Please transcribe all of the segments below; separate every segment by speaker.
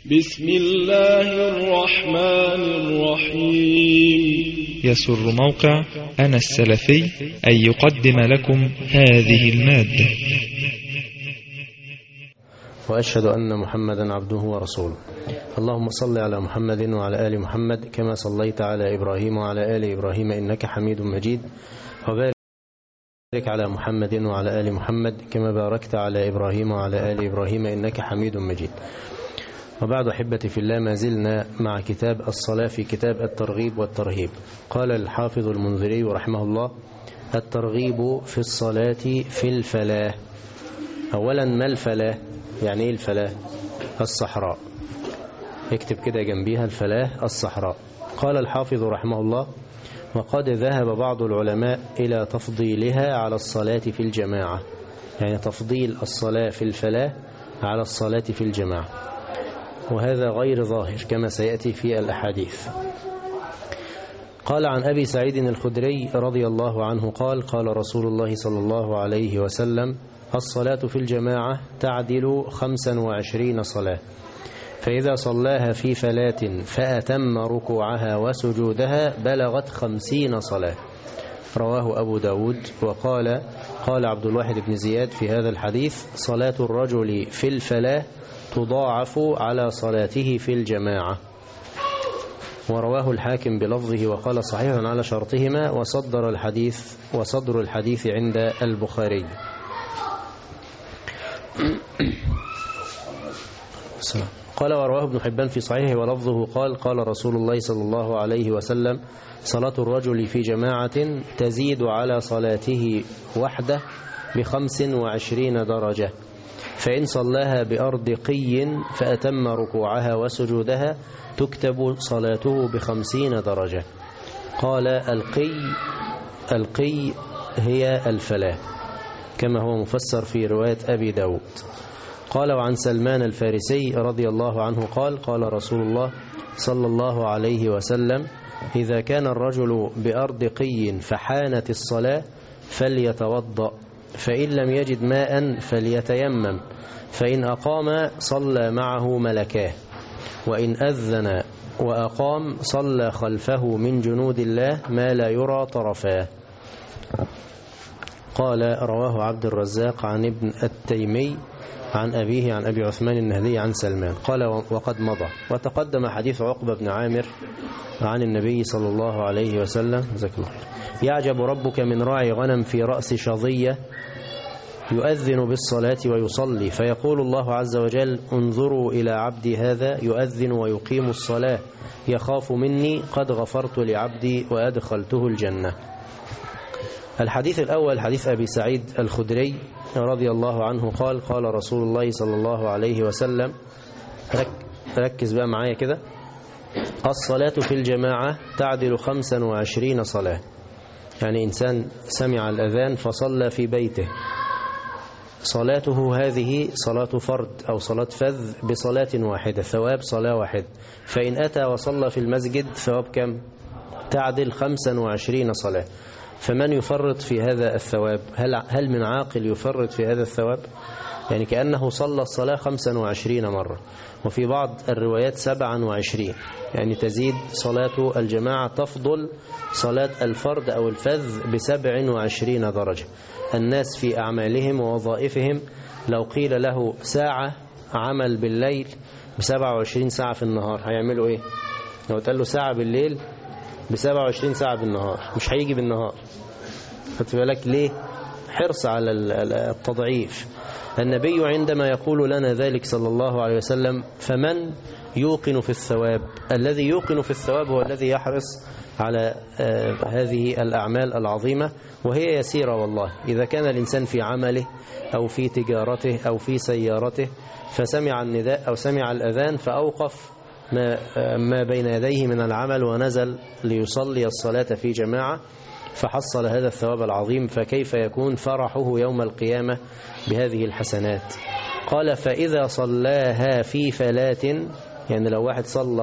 Speaker 1: بسم الله الرحمن الرحيم.
Speaker 2: يسر موقع أنا السلفي أن يقدم لكم هذه المادة.
Speaker 3: وأشهد أن محمدا عبده ورسوله. اللهم صل على محمد وعلى آل محمد كما صليت على إبراهيم وعلى آل إبراهيم إنك حميد مجيد، وبارك على محمد وعلى آل محمد كما باركت على إبراهيم وعلى آل إبراهيم إنك حميد مجيد. وبعد أحبتي في الله، ما زلنا مع كتاب الصلاة في كتاب الترغيب والترهيب. قال الحافظ المنذري رحمه الله: الترغيب في الصلاة في الفلاة. أولا، ما الفلاة؟ يعني إيه الفلاة؟ الصحراء. اكتب كده جنبيها الفلاة الصحراء. قال الحافظ رحمه الله: وقد ذهب بعض العلماء إلى تفضيلها على الصلاة في الجماعة، يعني تفضيل الصلاة في الفلاة على الصلاة في الجماعة، وهذا غير ظاهر كما سيأتي في الأحاديث. قال عن أبي سعيد الخدري رضي الله عنه قال: قال رسول الله صلى الله عليه وسلم: الصلاة في الجماعة تعدل 25 صلاة، فإذا صلاها في فلاة فأتم ركوعها وسجودها بلغت 50 صلاة. رواه أبو داود. وقال عبد الواحد بن زياد في هذا الحديث: صلاة الرجل في الفلاة تضاعف على صلاته في الجماعة. ورواه الحاكم بلفظه وقال: صحيح على شرطهما، وصدر الحديث عند البخاري. قال: ورواه ابن حبان في صحيحه ولفظه قال: قال رسول الله صلى الله عليه وسلم: صلاة الرجل في جماعة تزيد على صلاته وحده ب25 درجة، فإن صلاها بأرض قي فأتم ركوعها وسجودها تكتب صلاته ب50 درجة. قال: القي هي الفلاة، كما هو مفسر في رواية أبي داود. قال: وعن سلمان الفارسي رضي الله عنه قال: قال رسول الله صلى الله عليه وسلم: إذا كان الرجل بأرض قي فحانت الصلاة فليتوضأ، فإن لم يجد ماء فليتيمم، فإن أقام صلى معه ملكاه، وإن أذن وأقام صلى خلفه من جنود الله ما لا يرى طرفاه. قال: رواه عبد الرزاق عن ابن التيمي عن أبيه عن أبي عثمان النهدي عن سلمان. قال: وقد مضى وتقدم حديث عقبة بن عامر عن النبي صلى الله عليه وسلم: يعجب ربك من راعي غنم في رأس شظية يؤذن بالصلاة ويصلي، فيقول الله عز وجل: انظروا إلى عبدي هذا يؤذن ويقيم الصلاة، يخاف مني قد غفرت لعبدي وأدخلته الجنة. الحديث الأول حديث أبي سعيد الخدري رضي الله عنه قال: قال رسول الله صلى الله عليه وسلم، ركز بقى معايا كده: الصلاة في الجماعة تعدل 25 صلاة. يعني إنسان سمع الأذان فصلى في بيته، صلاته هذه صلاة فرد أو صلاة فذ بصلاة واحدة، ثواب صلاة واحدة. فإن أتى وصلى في المسجد ثواب كم؟ تعدل 25 صلاة. فمن يفرط في هذا الثواب؟ هل من عاقل يفرط في هذا الثواب؟ يعني كأنه صلى الصلاة 25 مرة، وفي بعض الروايات 27، يعني تزيد صلاة الجماعة، تفضل صلاة الفرد أو الفذ ب27 درجة. الناس في أعمالهم ووظائفهم لو قيل له ساعة عمل بالليل ب27 ساعة في النهار هيعملوا إيه؟ لو قال له ساعة بالليل ب27 ساعة بالنهار مش هيجي بالنهار. خدت بالك ليه؟ حرص على التضعيف. النبي عندما يقول لنا ذلك صلى الله عليه وسلم: فمن يوقن في الثواب؟ الذي يوقن في الثواب هو الذي يحرص على هذه الأعمال العظيمة، وهي يسيرة والله. إذا كان الإنسان في عمله أو في تجارته أو في سيارته فسمع النداء أو سمع الأذان فأوقف ما بين يديه من العمل ونزل ليصلي الصلاة في جماعة فحصل هذا الثواب العظيم، فكيف يكون فرحه يوم القيامة بهذه الحسنات؟ قال: فإذا صلاها في فلاة، يعني لو واحد صلى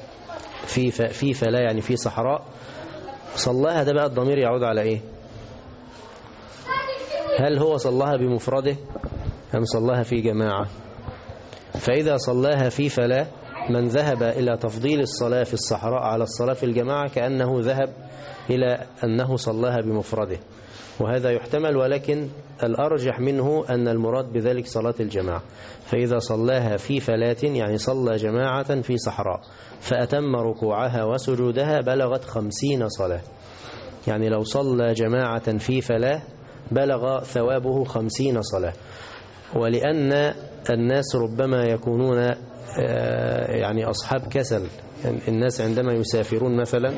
Speaker 3: في فلاة يعني في صحراء، صلاها ده بقى الضمير يعود على إيه؟ هل هو صلاها بمفرده أم صلاها في جماعة؟ فإذا صلاها في فلاة من ذهب إلى تفضيل الصلاة في الصحراء على الصلاة في الجماعة كأنه ذهب إلى أنه صلاها بمفرده، وهذا يحتمل، ولكن الأرجح منه أن المراد بذلك صلاة الجماعة. فإذا صلاها في فلاة يعني صلى جماعة في صحراء فأتم ركوعها وسجودها بلغت 50 صلاة، يعني لو صلى جماعة في فلاة بلغ ثوابه 50 صلاة. ولأن الناس ربما يكونون يعني أصحاب كسل، يعني الناس عندما يسافرون مثلا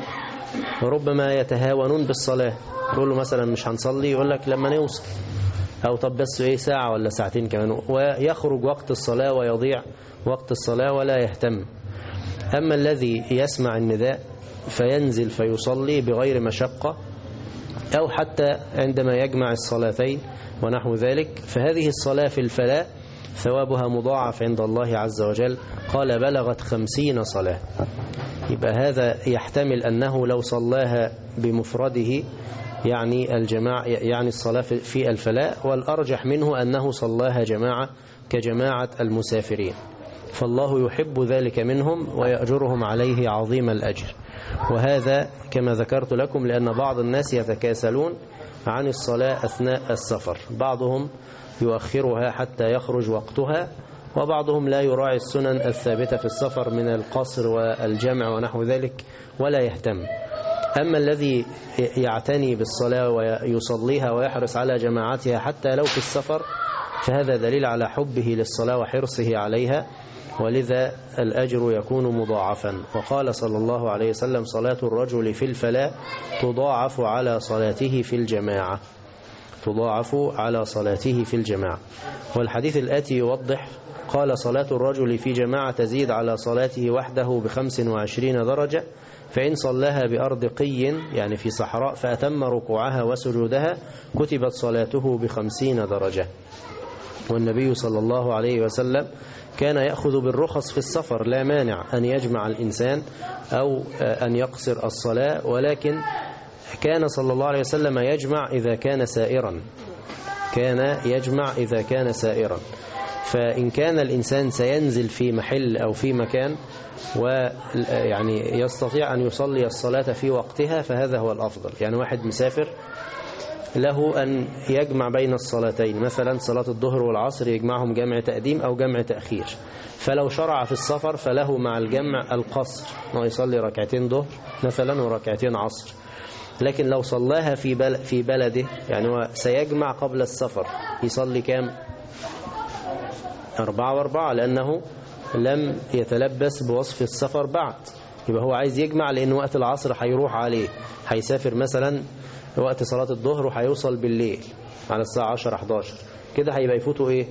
Speaker 3: ربما يتهاونون بالصلاة، يقول له مثلا مش هنصلي، يقول لك لما نوصل، أو طب بس ساعة ولا ساعتين كمان، ويخرج وقت الصلاة ويضيع وقت الصلاة ولا يهتم. أما الذي يسمع النداء فينزل فيصلي بغير مشقة، أو حتى عندما يجمع الصلاتين ونحو ذلك، فهذه الصلاة في الفلاة ثوابها مضاعف عند الله عز وجل، قال بلغت 50 صلاة. يبقى هذا يحتمل أنه لو صلاها بمفرده يعني الجماعة، يعني الصلاة في الفلاة، والأرجح منه أنه صلاها جماعة كجماعة المسافرين، فالله يحب ذلك منهم ويأجرهم عليه عظيم الأجر. وهذا كما ذكرت لكم لأن بعض الناس يتكاسلون عن الصلاة أثناء السفر، بعضهم يؤخرها حتى يخرج وقتها، وبعضهم لا يراعي السنن الثابتة في السفر من القصر والجمع ونحو ذلك ولا يهتم. أما الذي يعتني بالصلاة ويصليها ويحرص على جماعتها حتى لو في السفر، فهذا دليل على حبه للصلاة وحرصه عليها، ولذا الأجر يكون مضاعفا. وقال صلى الله عليه وسلم صلاة الرجل في الفلاة تضاعف على صلاته في الجماعة، تضاعف على صلاته في الجماعة. والحديث الآتي يوضح، قال صلاة الرجل في جماعة تزيد على صلاته وحده ب25 درجة، فإن صلاها بأرض قي يعني في صحراء فأتم ركوعها وسجودها كتبت صلاته ب50 درجة. والنبي صلى الله عليه وسلم كان يأخذ بالرخص في السفر، لا مانع أن يجمع الإنسان أو أن يقصر الصلاة، ولكن كان صلى الله عليه وسلم يجمع إذا كان سائرا، كان يجمع إذا كان سائرا. فإن كان الإنسان سينزل في محل أو في مكان ويعني يستطيع أن يصلي الصلاة في وقتها فهذا هو الأفضل. يعني واحد مسافر له أن يجمع بين الصلاتين، مثلا صلاة الظهر والعصر يجمعهم جمع تقديم أو جمع تأخير، فلو شرع في السفر فله مع الجمع القصر، ويصلي ركعتين ظهر مثلا وركعتين عصر. لكن لو صلاها في بلده يعني هو سيجمع قبل السفر، يصلي كام؟ 4 و4، لأنه لم يتلبس بوصف السفر بعد. يبقى هو عايز يجمع لأن وقت العصر هيروح عليه، هيسافر مثلا وقت صلاة الظهر وهيوصل بالليل على الساعة 10-11 كده، هيبقى يفوتوا إيه؟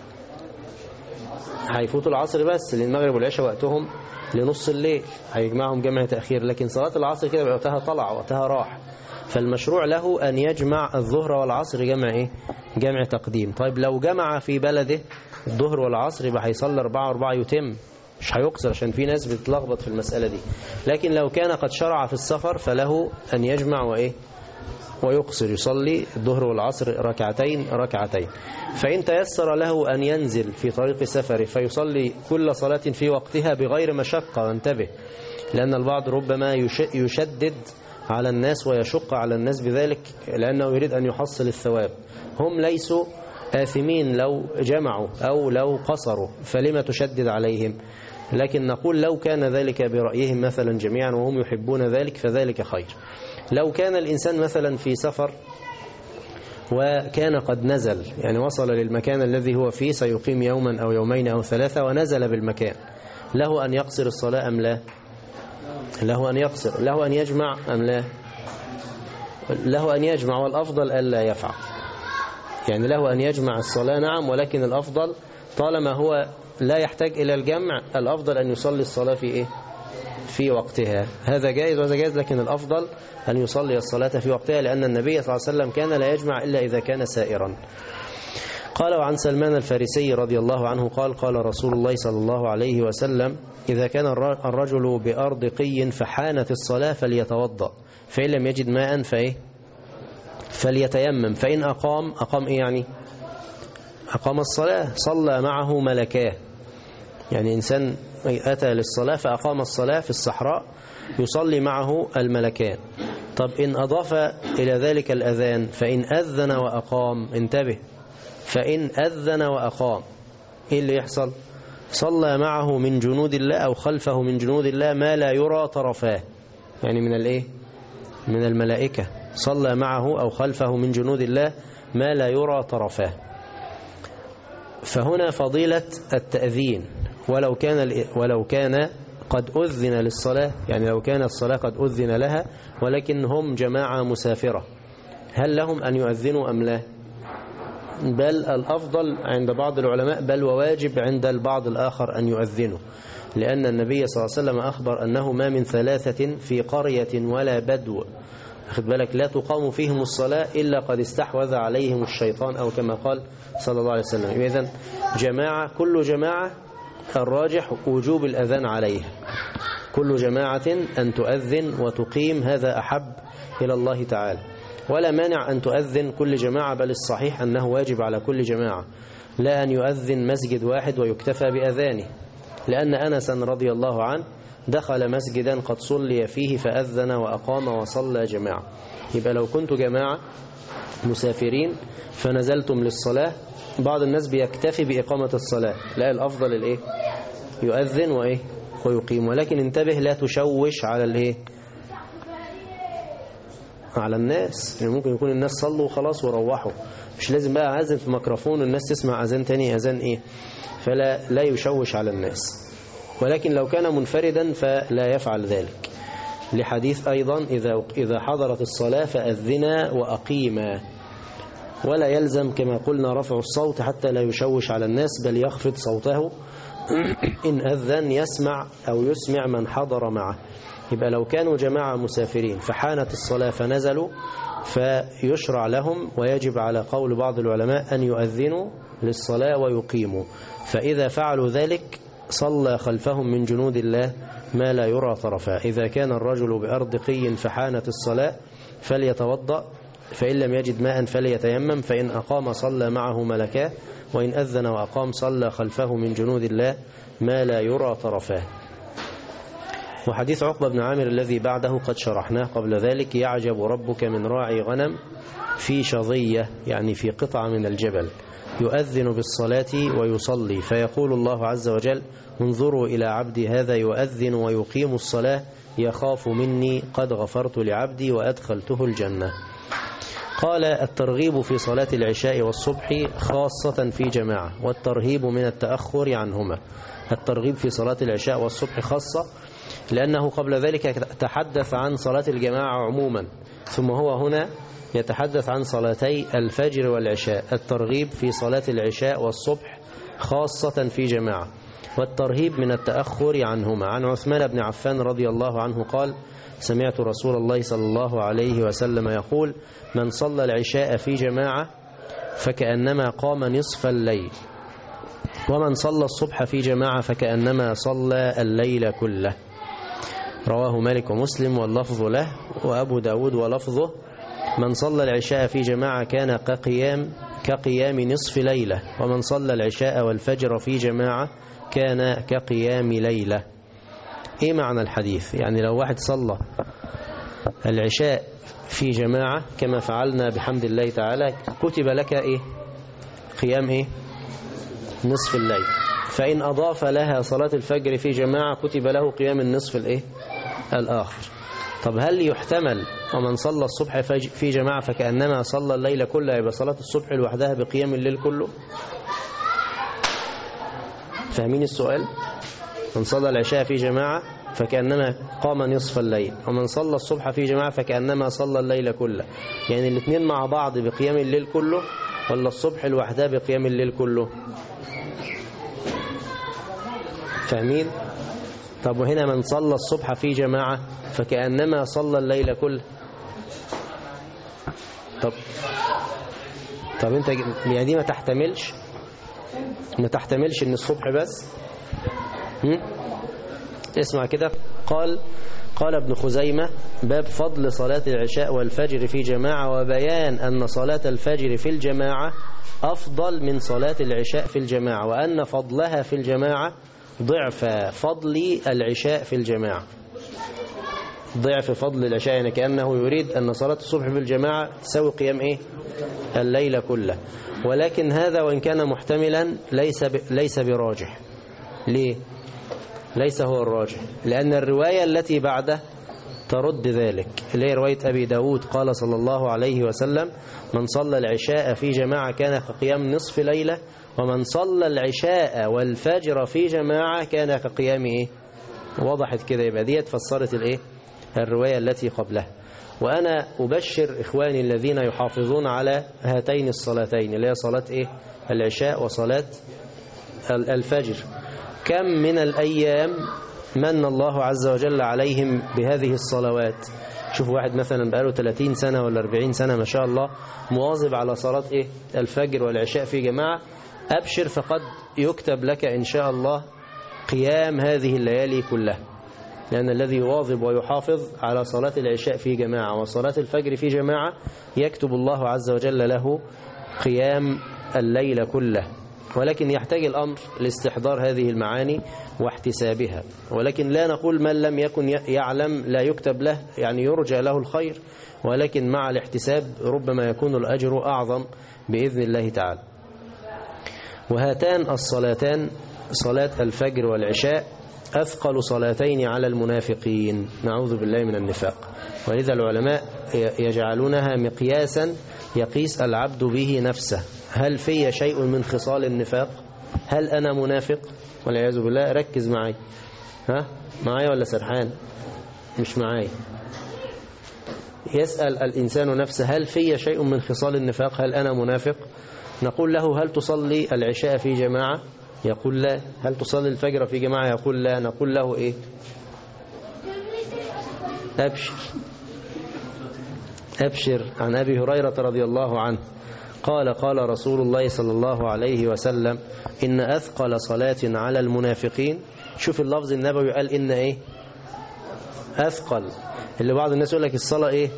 Speaker 3: هيفوتوا العصر بس، لأن المغرب والعشاء وقتهم لنص الليل، هيجمعهم جمع تأخير. لكن صلاة العصر كده وقتها طلع، وقتها راح، فالمشروع له أن يجمع الظهر والعصر جمع إيه؟ جمع تقديم. طيب لو جمع في بلده الظهر والعصر يبقى هيصلي 4 و4 يتم، مش هيقصر، عشان في ناس بتتلخبط في المسألة دي. لكن لو كان قد شرع في السفر فله أن يجمع وإيه؟ ويقصر، يصلي الظهر والعصر ركعتين. فإن تيسر له أن ينزل في طريق سفره فيصلي كل صلاة في وقتها بغير مشقة، وانتبه، لأن البعض ربما يشدد على الناس ويشق على الناس بذلك لأنه يريد أن يحصل الثواب. هم ليسوا آثمين لو جمعوا أو لو قصروا، فلما تشدد عليهم؟ لكن نقول لو كان ذلك برأيهم مثلا جميعا وهم يحبون ذلك فذلك خير. لو كان الإنسان مثلا في سفر وكان قد نزل، يعني وصل للمكان الذي هو فيه، سيقيم يوما أو يومين أو 3 ونزل بالمكان، له أن يقصر الصلاة أم لا؟ له أن يقصر. له أن يجمع أم لا؟ له أن يجمع، والأفضل ألا يفعل. يعني له أن يجمع الصلاة نعم، ولكن الأفضل طالما هو لا يحتاج إلى الجمع الأفضل أن يصلي الصلاة في إيه؟ في وقتها. هذا جائز وهذا جائز، لكن الأفضل أن يصلي الصلاة في وقتها، لأن النبي صلى الله عليه وسلم كان لا يجمع إلا إذا كان سائرا. قال وعن سلمان الفارسي رضي الله عنه قال قال رسول الله صلى الله عليه وسلم إذا كان الرجل بأرض قي فحانت الصلاة فليتوضأ، فإن لم يجد ماء فإيه؟ فليتيمم، فإن أقام إيه يعني؟ أقام الصلاة، صلى معه ملكاه، يعني إنسان أتى للصلاة فأقام الصلاة في الصحراء يصلي معه الملكان. طب إن أضاف إلى ذلك الأذان، فإن أذن وأقام، انتبه، فإن أذن وأقام إيه اللي يحصل؟ صلى معه من جنود الله أو خلفه من جنود الله ما لا يرى طرفاه، يعني من الإيه؟ من الملائكة. صلى معه أو خلفه من جنود الله ما لا يرى طرفاه. فهنا فضيلة التأذين ولو كان قد أذن للصلاة، يعني لو كان الصلاة قد أذن لها ولكن هم جماعة مسافرة، هل لهم أن يؤذنوا أم لا؟ بل الأفضل عند بعض العلماء، بل وواجب عند البعض الآخر أن يؤذنوا، لأن النبي صلى الله عليه وسلم أخبر أنه ما من ثلاثة في قرية ولا بدو، أخذ بالك، لا تقام فيهم الصلاة إلا قد استحوذ عليهم الشيطان، أو كما قال صلى الله عليه وسلم. إذن جماعة، كل جماعة الراجح وجوب الأذان عليها، كل جماعة أن تؤذن وتقيم، هذا أحب إلى الله تعالى. ولا مانع أن تؤذن كل جماعة، بل الصحيح أنه واجب على كل جماعة، لا أن يؤذن مسجد واحد ويكتفى بأذانه، لأن أنس رضي الله عنه دخل مسجدا قد صلي فيه فأذن وأقام وصلى جماعة. يبقى لو كنت جماعة مسافرين فنزلتم للصلاة، بعض الناس بيكتفي بإقامة الصلاة، لا، الأفضل الإيه؟ يؤذن وإيه؟ ويقيم. ولكن انتبه لا تشوش على الإيه؟ على الناس، يعني ممكن يكون الناس صلوا وخلاص وروحوا، مش لازم بقى أذن في ميكروفون والناس تسمع أذان تاني، أذان إيه؟ فلا يشوش على الناس. ولكن لو كان منفردا فلا يفعل ذلك، لحديث أيضا إذا حضرت الصلاة فأذنا وأقيما، ولا يلزم كما قلنا رفع الصوت حتى لا يشوش على الناس، بل يخفض صوته إن أذن يسمع أو يسمع من حضر معه. يبقى لو كانوا جماعة مسافرين فحانت الصلاة فنزلوا، فيشرع لهم ويجب على قول بعض العلماء أن يؤذنوا للصلاة ويقيموا، فإذا فعلوا ذلك صلى خلفهم من جنود الله ما لا يرى طرفا. إذا كان الرجل بأرض قي فحانت الصلاة فليتوضأ، فإن لم يجد ماء فليتيمم، فإن أقام صلى معه ملكاه، وإن أذن وأقام صلى خلفه من جنود الله ما لا يرى طرفاه. وحديث عقبة بن عامر الذي بعده قد شرحناه قبل ذلك: يعجب ربك من راعي غنم في شظية، يعني في قطعة من الجبل، يؤذن بالصلاة ويصلي، فيقول الله عز وجل: انظروا إلى عبدي هذا يؤذن ويقيم الصلاة، يخاف مني قد غفرت لعبدي وأدخلته الجنة. قال: الترغيب في صلاة العشاء والصبح خاصة في جماعة، والترهيب من التأخر عنهما. الترغيب في صلاة العشاء والصبح خاصة لأنه قبل ذلك تحدث عن صلاة الجماعة عموما، ثم هو هنا يتحدث عن صلاتي الفجر والعشاء. الترغيب في صلاة العشاء والصبح خاصة في جماعة، والترهيب من التأخر عنهما. عن عثمان بن عفان رضي الله عنه قال: سمعت رسول الله صلى الله عليه وسلم يقول: من صلى العشاء في جماعة فكأنما قام نصف الليل، ومن صلى الصبح في جماعة فكأنما صلى الليل كله. رواه مالك ومسلم واللفظ له، وأبو داود ولفظه: من صلى العشاء في جماعة كان كقيام نصف ليلة، ومن صلى العشاء والفجر في جماعة كان كقيام ليلة. ايه معنى الحديث؟ يعني لو واحد صلى العشاء في جماعة كما فعلنا بحمد الله تعالى، كتب لك ايه؟ قيام ايه؟ نصف الليل. فإن أضاف لها صلاة الفجر في جماعة كتب له قيام النصف الايه؟ الآخر. طب هل يحتمل ومن صلى الصبح في جماعة فكأنما صلى الليل كله، يبقى صلاة الصبح لوحدها بقيام الليل كله؟ فاهمين السؤال؟ من صلى العشاء في جماعة فكأنما قام نصف الليل، ومن صلى الصبح في جماعة فكأنما صلى الليل كله، يعني الاثنين مع بعض بقيام الليل كله، ولا الصبح لوحدها بقيام الليل كله؟ فاهمين؟ طب وهنا من صلى الصبح في جماعة فكأنما صلى الليل كله. طب انت يعني دي ما تحتملش ان الصبح بس. اسمع كده، قال ابن خزيمة: باب فضل صلاة العشاء والفجر في جماعة، وبيان أن صلاة الفجر في الجماعة أفضل من صلاة العشاء في الجماعة، وأن فضلها في الجماعة ضعف فضل العشاء في الجماعة. ضعف فضل العشاء، يعني كأنه يريد أن صلاة الصبح بالجماعة تساوي قيام الليل كله. ولكن هذا وإن كان محتملا ليس براجح. ليه؟ ليس هو الراجح، لأن الرواية التي بعده ترد ذلك، اللي هي رواية أبي داود قال صلى الله عليه وسلم: من صلى العشاء في جماعة كان كقيام نصف ليلة، ومن صلى العشاء والفجر في جماعة كان كقيام وضحت كده. يبقى ديت فسرت الرواية التي قبلها. وأنا أبشر إخواني الذين يحافظون على هاتين الصلاتين، اللي هي صلاة العشاء وصلاة الفجر، كم من الأيام من الله عز وجل عليهم بهذه الصلوات. شوف واحد مثلا بقاله 30 سنة ولا 40 سنة ما شاء الله مواظب على صلاة الفجر والعشاء في جماعة، أبشر فقد يكتب لك إن شاء الله قيام هذه الليالي كلها. لأن الذي يواظب ويحافظ على صلاة العشاء في جماعة وصلاة الفجر في جماعة يكتب الله عز وجل له قيام الليل كله. ولكن يحتاج الأمر لاستحضار هذه المعاني واحتسابها. ولكن لا نقول من لم يكن يعلم لا يكتب له، يعني يرجى له الخير، ولكن مع الاحتساب ربما يكون الأجر أعظم بإذن الله تعالى. وهاتان الصلاتان، صلاة الفجر والعشاء، أثقل صلاتين على المنافقين، نعوذ بالله من النفاق. ولذا العلماء يجعلونها مقياسا يقيس العبد به نفسه. هل في شيء من خصال النفاق؟ هل أنا منافق؟ والعياذ بالله. ركز معي، معي ولا سرحان؟ مش معي. يسأل الإنسان نفسه: هل في شيء من خصال النفاق؟ هل أنا منافق؟ نقول له: هل تصلي العشاء في جماعة؟ يقول لا. هل تصلي الفجر في جماعة؟ يقول لا. نقول له أبشر أبشر. عن أبي هريرة رضي الله عنه قال: قال رسول الله صلى الله عليه وسلم: إن أثقل صلاة على المنافقين. شوف اللفظ النبوي قال إن أثقل. اللي بعض الناس يقول لك الصلاة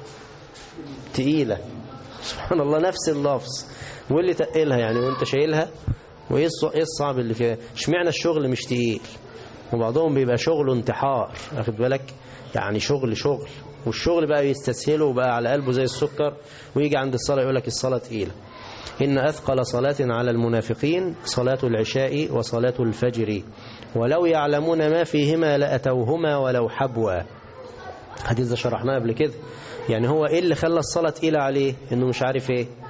Speaker 3: تقيلة. سبحان الله، نفس اللفظ. واللي تقلها يعني وانت شايلها، وايه الصعب اللي فيها؟ اشمعنى الشغل مش تقيل؟ وبعضهم بيبقى شغله انتحار، واخد بالك؟ يعني شغل والشغل بقى يستسهله وبقى على قلبه زي السكر، ويجي عند الصلاة يقول لك الصلاة تقيلة. إن أثقل صلاة على المنافقين صلاة العشاء وصلاة الفجر، ولو يعلمون ما فيهما لأتوهما ولو حبوا. حديث ده شرحناه قبل كده. يعني هو إيه اللي خلى الصلاة تقيلة عليه؟ إنه مش عارف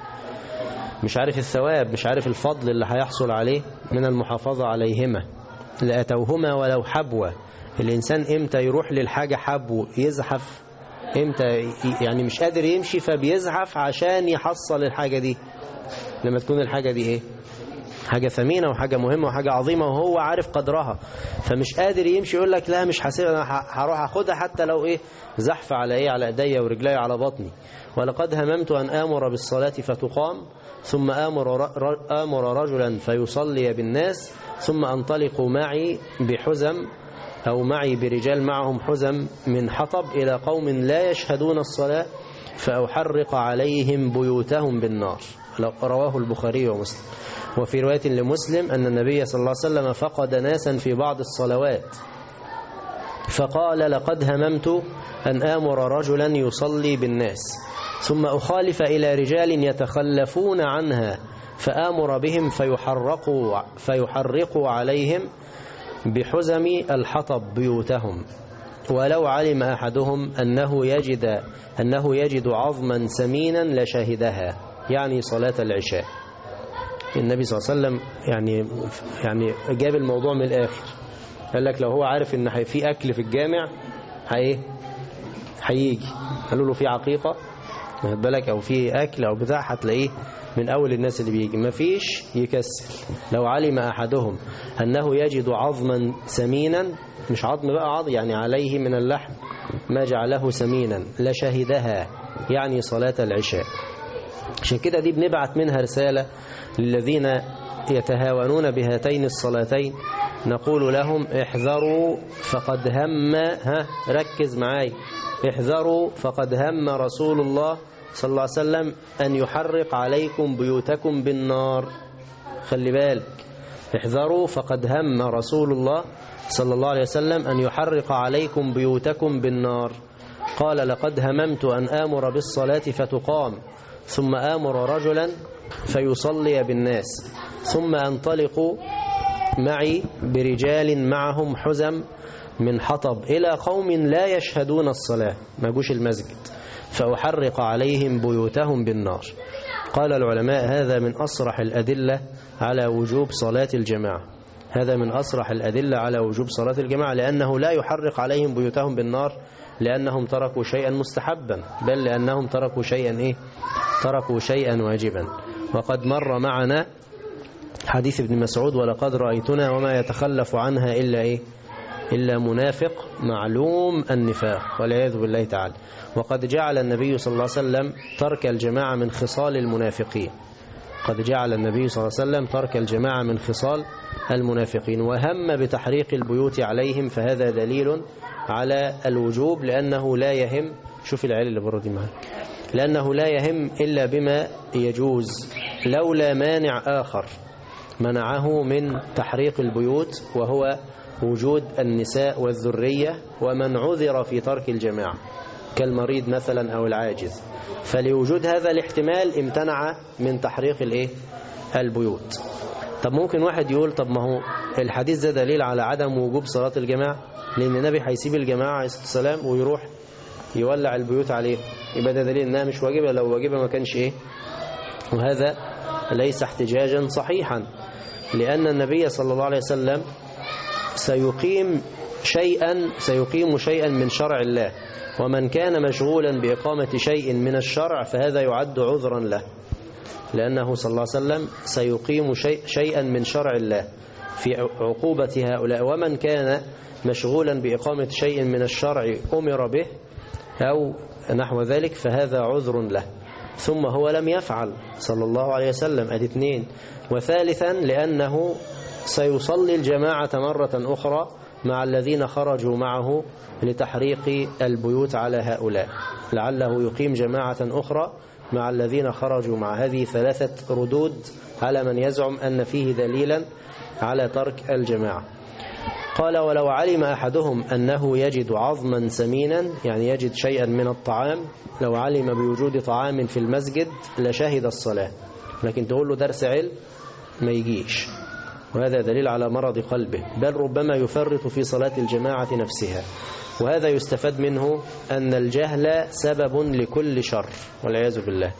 Speaker 3: مش عارف الثواب، مش عارف الفضل اللي هيحصل عليه من المحافظة عليهما. لأتوهما ولو حبوا. الإنسان إمتى يروح للحاجة حبو؟ يزحف. إمتى يعني مش قادر يمشي فبيزحف عشان يحصل الحاجة دي، لما تكون الحاجة دي حاجة ثمينة وحاجة مهمة وحاجة عظيمة وهو عارف قدرها، فمش قادر يمشي، يقول لك لا مش حاسب، أنا هروح أخدها حتى لو زحف على على ايديا ورجلي على بطني. ولقد هممت أن آمر بالصلاة فتقام، ثم آمر رجلا فيصلي بالناس، ثم أنطلق معي بحزم أو معي برجال معهم حزم من حطب إلى قوم لا يشهدون الصلاة فأحرق عليهم بيوتهم بالنار. رواه البخاري ومسلم. وفي رواية لمسلم أن النبي صلى الله عليه وسلم فقد ناسا في بعض الصلوات فقال: لقد هممت أن آمر رجلا يصلي بالناس ثم أخالف إلى رجال يتخلفون عنها فآمر بهم فيحرقوا عليهم بحزم الحطب بيوتهم، ولو علم أحدهم أنه يجد عظما سمينا لشهدها، يعني صلاة العشاء. النبي صلى الله عليه وسلم يعني جاب الموضوع من الآخر. قال لك لو هو عارف ان في أكل في الجامع هيجي. قالوا له في عقيقة واخد بالك أو في أكل أو بتاع، هتلاقيه من أول الناس اللي بيجي. مفيش يكسل. لو علم أحدهم أنه يجد عظما سمينا، مش عظم بقى عظم، يعني عليه من اللحم ما جعله سمينا، لشهدها، يعني صلاة العشاء. عشان كده دي بنبعت منها رسالة للذين يتهاونون بهاتين الصلاتين، نقول لهم: احذروا فقد هم، ركز معاي، احذروا فقد هم رسول الله صلى الله عليه وسلم أن يحرق عليكم بيوتكم بالنار. خلي بالك، احذروا فقد هم رسول الله صلى الله عليه وسلم أن يحرق عليكم بيوتكم بالنار. قال لقد هممت أن آمر بالصلاة فتقام ثم آمر رجلا فيصلي بالناس ثم أنطلق معي برجال معهم حزم من حطب إلى قوم لا يشهدون الصلاة ما جوش المسجد فأحرق عليهم بيوتهم بالنار. قال العلماء هذا من أصرح الأدلة على وجوب صلاة الجماعة. هذا من أصرح الأدلة على وجوب صلاة الجماعة لأنه لا يحرق عليهم بيوتهم بالنار لأنهم تركوا شيئا مستحبا بل لأنهم تركوا شيئا تركوا شيئا واجبا. وقد مر معنا حديث ابن مسعود ولقد رأيتنا وما يتخلف عنها إلا منافق معلوم النفاق والعياذ بالله تعالى. وقد جعل النبي صلى الله عليه وسلم ترك الجماعة من خصال المنافقين. قد جعل النبي صلى الله عليه وسلم ترك الجماعة من خصال المنافقين وهم بتحريق البيوت عليهم فهذا دليل على الوجوب لأنه لا يهم شوف العيال اللي بره دي معاك لأنه لا يهم إلا بما يجوز لولا مانع آخر منعه من تحريق البيوت وهو وجود النساء والذرية ومن عذر في ترك الجماعة كالمريض مثلا أو العاجز فلوجود هذا الاحتمال امتنع من تحريق البيوت. طب ممكن واحد يقول طب ما هو الحديث ده دليل على عدم وجوب صلاة الجماعة لأن النبي هيسيب الجماعة عليه الصلاة والسلام ويروح يولع البيوت عليه يبقى ده دليل انها مش واجبة لو واجبة ما كانش وهذا ليس احتجاجا صحيحا لأن النبي صلى الله عليه وسلم سيقيم شيئا من شرع الله ومن كان مشغولا بإقامة شيء من الشرع فهذا يعد عذرا له لأنه صلى الله عليه وسلم سيقيم شيئا من شرع الله في عقوبة هؤلاء ومن كان مشغولا بإقامة شيء من الشرع أمر به أو نحو ذلك فهذا عذر له. ثم هو لم يفعل صلى الله عليه وسلم أدي اثنين. وثالثا لأنه سيصلي الجماعة مرة أخرى مع الذين خرجوا معه لتحريق البيوت على هؤلاء لعله يقيم جماعة أخرى مع الذين خرجوا مع هذه ثلاثة ردود على من يزعم أن فيه دليلا على ترك الجماعة. قال ولو علم أحدهم أنه يجد عظما سمينا يعني يجد شيئا من الطعام لو علم بوجود طعام في المسجد لشهد الصلاة لكن تقول له درس علم ما يجيش وهذا دليل على مرض قلبه بل ربما يفرط في صلاة الجماعة نفسها وهذا يستفاد منه أن الجهل سبب لكل شر والعياذ بالله.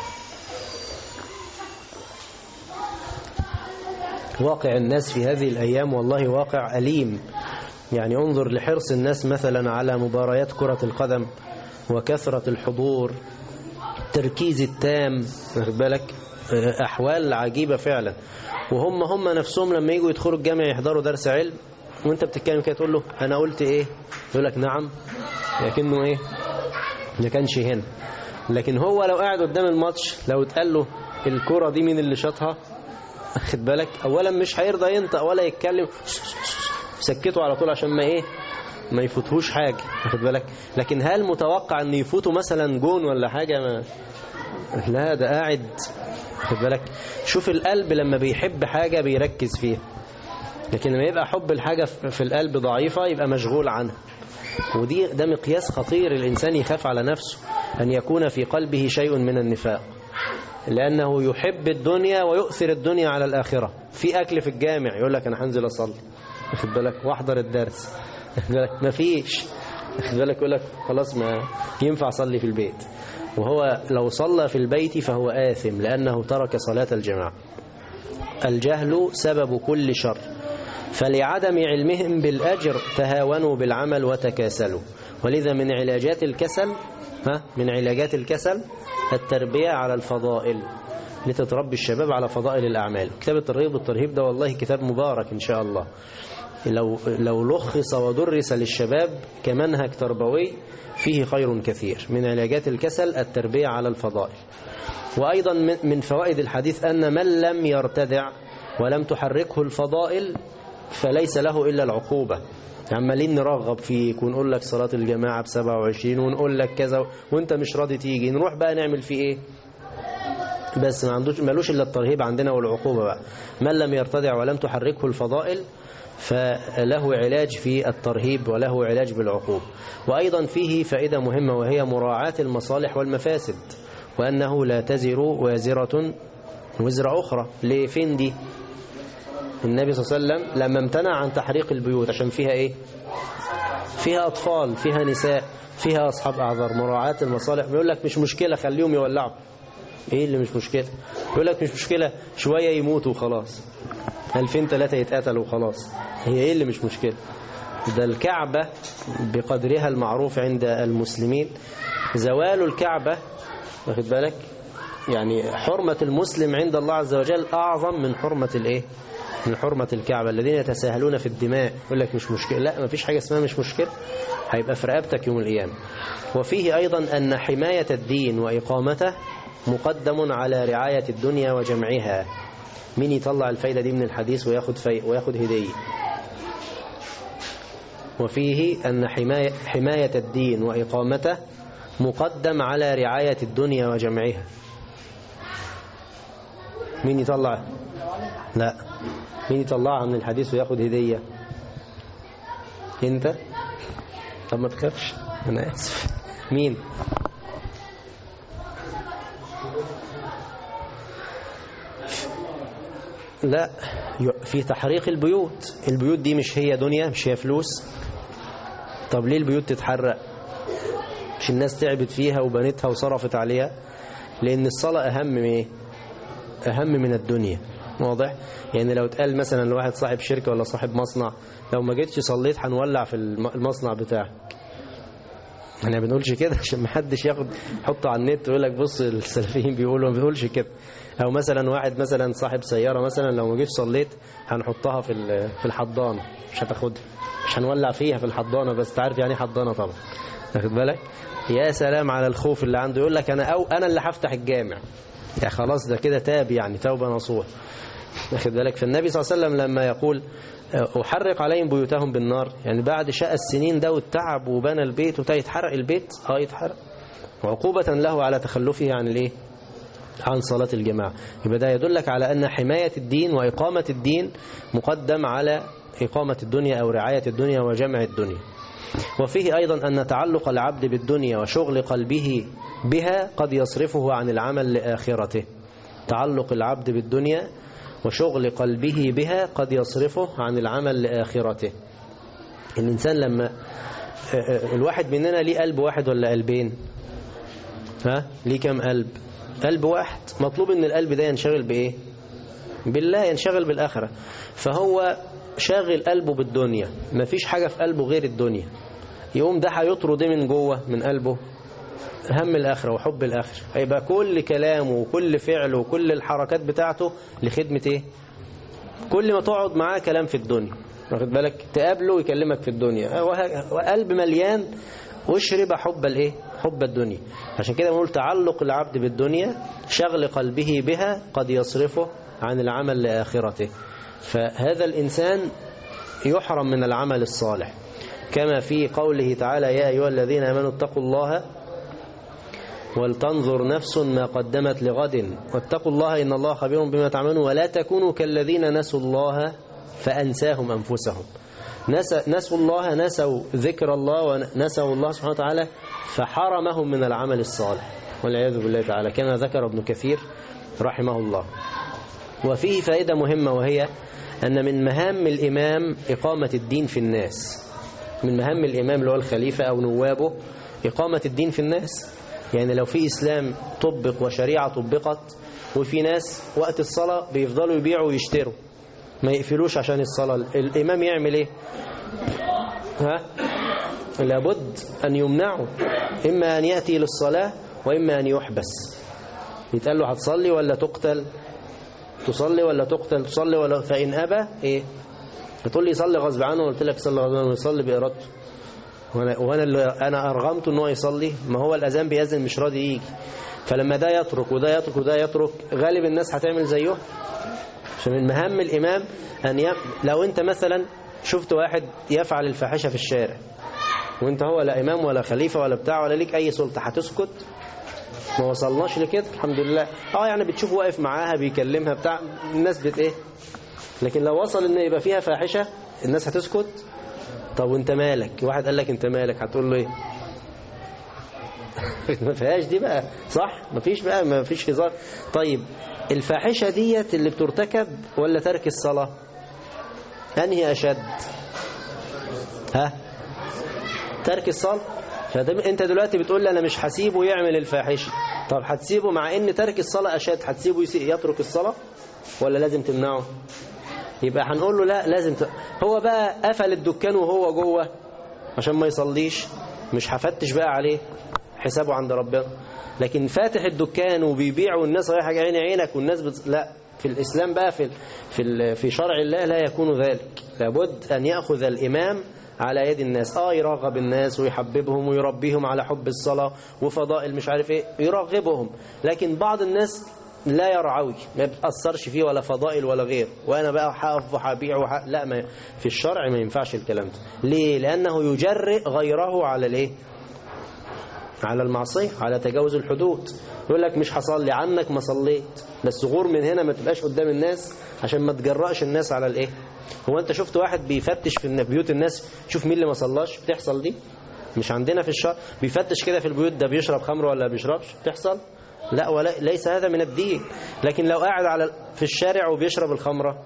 Speaker 3: واقع الناس في هذه الأيام والله واقع أليم يعني انظر لحرص الناس مثلا على مباريات كرة القدم وكثرة الحضور التركيز التام بالك أحوال عجيبة فعلا وهم نفسهم لما يجوا يدخلوا الجامعة يحضروا درس علم وانت بتتكلم كده تقول له أنا قلت إيه يقول لك نعم لكنه إيه ما كانش هنا. لكن هو لو قاعد قدام الماتش لو اتقال له الكرة دي مين اللي شاطها أخد بالك أولا مش هيرضى ينطق ولا يتكلم سكته على طول عشان ما يفوتهوش حاجة أخد بالك. لكن هل متوقع أن يفوتوا مثلا جون ولا حاجة لا ده قاعد أخد بالك. شوف القلب لما بيحب حاجة بيركز فيها لكن لما يبقى حب الحاجة في القلب ضعيفة يبقى مشغول عنها ده مقياس خطير الإنسان يخاف على نفسه أن يكون في قلبه شيء من النفاق لأنه يحب الدنيا ويؤثر الدنيا على الآخرة. في أكل في الجامع يقول لك أنا هنزل أصلي أخد بالك واحضر الدرس أخد بالك ما فيش أخد بالك يقول لك خلاص ما ينفع أصلي في البيت وهو لو صلى في البيت فهو آثم لأنه ترك صلاة الجماعة. الجهل سبب كل شر فلعدم علمهم بالأجر تهاونوا بالعمل وتكاسلوا ولذا من علاجات الكسل التربية على الفضائل لتتربي الشباب على فضائل الأعمال. كتاب الترغيب والترهيب ده والله كتاب مبارك إن شاء الله لو لخص ودرس للشباب كمنهج تربوي فيه خير كثير. من علاجات الكسل التربية على الفضائل. وأيضا من فوائد الحديث أن من لم يرتدع ولم تحركه الفضائل فليس له إلا العقوبة. عمالين نرغب فيك ونقول لك صلاة الجماعة ب27 ونقول لك كذا وانت مش راضي تيجي نروح بقى نعمل فيه ايه بس مالوش إلا الترهيب عندنا والعقوبة بقى. من لم يرتدع ولم تحركه الفضائل فله علاج في الترهيب وله علاج بالعقوبة. وأيضا فيه فائدة مهمة وهي مراعاة المصالح والمفاسد، وأنه لا تزر وازرة وزر أخرى. ليه؟ فين دي؟ النبي صلى الله عليه وسلم لما امتنع عن تحريق البيوت عشان فيها إيه؟ فيها أطفال، فيها نساء، فيها أصحاب أعذار. مراعاة المصالح. بيقول لك مش مشكلة خليهم يولعوا. إيه اللي مش مشكلة؟ بيقول لك مش مشكلة شوية يموتوا وخلاص، 2003 يتقتلوا وخلاص. هي إيه اللي مش مشكلة؟ ده الكعبة بقدرها المعروف عند المسلمين، زوال الكعبة، واخد بالك؟ يعني حرمة المسلم عند الله عز وجل أعظم من حرمة الإيه؟ من حرمة الكعبة. الذين يتساهلون في الدماء يقول لك مش مشكلة. لا، ما فيش حاجة اسمها مش مشكلة، هيبقى في رقبتك يوم القيامة. وفيه أيضا أن حماية الدين وإقامته مقدم على رعاية الدنيا وجمعها. مين يطلع الفايدة دي من الحديث وياخد هدية؟ وفيه أن حماية الدين وإقامته مقدم على رعاية الدنيا وجمعها. مين يطلع؟ لا، مين يطلعها من الحديث وياخد هدية؟ انت؟ طب ما تخافش، انا اسف. مين؟ لا، في تحريق البيوت. البيوت دي مش هي دنيا، مش هي فلوس. طب ليه البيوت تتحرق؟ مش الناس تعبت فيها وبنتها وصرفت عليها؟ لأن الصلاة أهم من ايه؟ أهم من الدنيا. واضح؟ يعني لو اتقال مثلا لواحد صاحب شركة ولا صاحب مصنع، لو ما جيتش صليت هنولع في المصنع بتاعك. احنا بنقولش كده عشان ما حدش يحطه على النت ويقول لك بص السلفيين بيقولوا، ما بنقولش كده. او مثلا واحد مثلا صاحب سيارة مثلا، لو ما جيتش صليت هنحطها في الحضانة، مش هتاخدها، مش هنولع فيها في الحضانة. بس تعرف يعني حضانة طبعا، واخد بالك؟ يا سلام على الخوف اللي عنده، يقول لك انا اللي هفتح الجامع. يا خلاص ده كده تاب، يعني توبة نصوح، واخد بالك؟ فالنبي صلى الله عليه وسلم لما يقول أحرق عليهم بيوتهم بالنار، يعني بعد شقى السنين ده والتعب وبنى البيت يتحرق البيت، يتحرق عقوبة له على تخلفه عن الايه؟ عن صلاة الجماعة. يبقى ده يدلك على أن حماية الدين وإقامة الدين مقدم على إقامة الدنيا أو رعاية الدنيا وجمع الدنيا. وفيه أيضا أن تعلق العبد بالدنيا وشغل قلبه بها قد يصرفه عن العمل لآخرته. تعلق العبد بالدنيا وشغل قلبه بها قد يصرفه عن العمل لآخرته. الإنسان لما الواحد مننا ليه قلب واحد ولا قلبين؟ ليه كم قلب؟ قلب واحد. مطلوب ان القلب ده ينشغل بإيه؟ بالله، ينشغل بالآخرة. فهو شاغل قلبه بالدنيا، مفيش حاجة في قلبه غير الدنيا. يقوم ده هيطرد من جوه من قلبه هم الآخرة وحب الآخرة. هيبقى كل كلامه وكل فعله وكل الحركات بتاعته لخدمة ايه؟ كل ما تقعد معاه كلام في الدنيا، واخد بالك؟ تقابله ويكلمك في الدنيا، وقلب مليان واشرب حب الايه؟ حب الدنيا. عشان كده بنقول تعلق العبد بالدنيا شغل قلبه بها قد يصرفه عن العمل لآخرته. فهذا الإنسان يحرم من العمل الصالح، كما في قوله تعالى يا أيها الذين آمنوا اتقوا الله ولتنظر نفس ما قدمت لغد واتقوا الله إن الله خبير بما تعملون ولا تكونوا كالذين نسوا الله فأنساهم أنفسهم. نسوا الله، نسوا ذكر الله ونسوا الله سبحانه وتعالى فحرمهم من العمل الصالح والعياذ بالله تعالى، كما ذكر ابن كثير رحمه الله. وفيه فائدة مهمة، وهي أن من مهام الإمام إقامة الدين في الناس. من مهام الإمام اللي هو الخليفة أو نوابه إقامة الدين في الناس. يعني لو في إسلام طبق وشريعة طبقت وفي ناس وقت الصلاة بيفضلوا يبيعوا ويشتروا ما يقفلوش عشان الصلاة، الإمام يعمل إيه؟ لابد أن يمنعوا، إما أن يأتي للصلاة وإما أن يحبس. يتقال له هتصلي ولا تقتل؟ تصلي ولا تقتل؟ تصلي ولا؟ فإن أبى إيه؟ تقول لي يصلي غصب عنه، قلت لك يصلي غصب عنه، يصلي بإرادته. وأنا أرغمته أنه يصلي، ما هو الأذان بيأذن مش راضي يجي. فلما ده يترك وده يترك وده يترك، غالب الناس هتعمل زيه. عشان من مهام الإمام أن لو أنت مثلا شفت واحد يفعل الفاحشة في الشارع وأنت هو لا إمام ولا خليفة ولا بتاع ولا ليك أي سلطة، هتسكت؟ ما وصلناش لكده الحمد لله. يعني بتشوف واقف معاها بيكلمها بتاع الناس ايه، لكن لو وصل ان يبقى فيها فاحشة الناس هتسكت. طب وانت مالك؟ واحد قال لك انت مالك، هتقول له ايه؟ ما فيهاش دي بقى، صح؟ ما فيش بقى، ما فيش هزار. طيب الفاحشة ديت اللي بترتكب ولا ترك الصلاة؟ انهي اشد؟ ترك الصلاة. فانت دلوقتي بتقول لي انا مش هسيبه يعمل الفاحشة. طب هتسيبه مع ان ترك الصلاة اشد، هتسيبه يترك الصلاة ولا لازم تمنعه؟ يبقى هنقول له لا لازم هو بقى قفل الدكان وهو جوه عشان ما يصليش، مش هفتش بقى عليه، حسابه عند ربنا. لكن فاتح الدكان وبيبيع والناس رايحه عين عينك والناس لا، في الإسلام بقى في شرع الله لا يكون ذلك. لابد أن يأخذ الإمام على يد الناس، يرغب الناس ويحببهم ويربيهم على حب الصلاة وفضائل مش عارف ايه، يرغبهم. لكن بعض الناس لا يرعوي، ما بتأثرش فيه ولا فضائل ولا غير، وأنا بقى هقف وهبيع لا، ما في الشرع ما ينفعش الكلام ده. ليه؟ لأنه يجرئ غيره على الايه؟ على المعصية، على تجاوز الحدود. يقول لك مش هصلي عنك ما صليت، بس غور من هنا، ما تبقاش قدام الناس عشان ما تجرأش الناس على الايه. هو انت شفت واحد بيفتش في بيوت الناس شوف مين اللي ما صلاش؟ بتحصل دي؟ مش عندنا في الشرع بيفتش كده في البيوت، ده بيشرب خمر ولا بيشربش؟ بتحصل؟ لا، ولا ليس هذا من الدين. لكن لو قاعد في الشارع وبيشرب الخمرة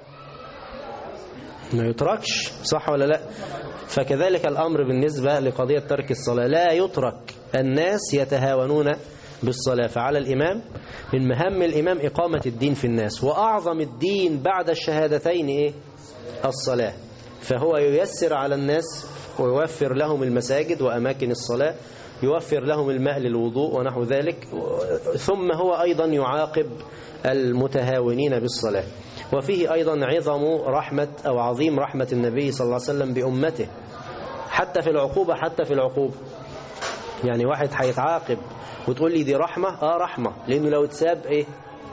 Speaker 3: ما يتركش، صح ولا لا؟ فكذلك الأمر بالنسبة لقضية ترك الصلاة، لا يترك. الناس يتهاونون بالصلاة، فعلى الإمام من مهام الإمام إقامة الدين في الناس، وأعظم الدين بعد الشهادتين إيه؟ الصلاة. فهو ييسر على الناس ويوفر لهم المساجد وأماكن الصلاة، يوفر لهم الماء للوضوء ونحو ذلك، ثم هو أيضا يعاقب المتهاونين بالصلاة. وفيه أيضا عظم رحمة أو عظيم رحمة النبي صلى الله عليه وسلم بأمته، حتى في العقوبة. يعني واحد هيتعاقب وتقول لي دي رحمة؟ رحمة، لأنه لو اتساب ايه؟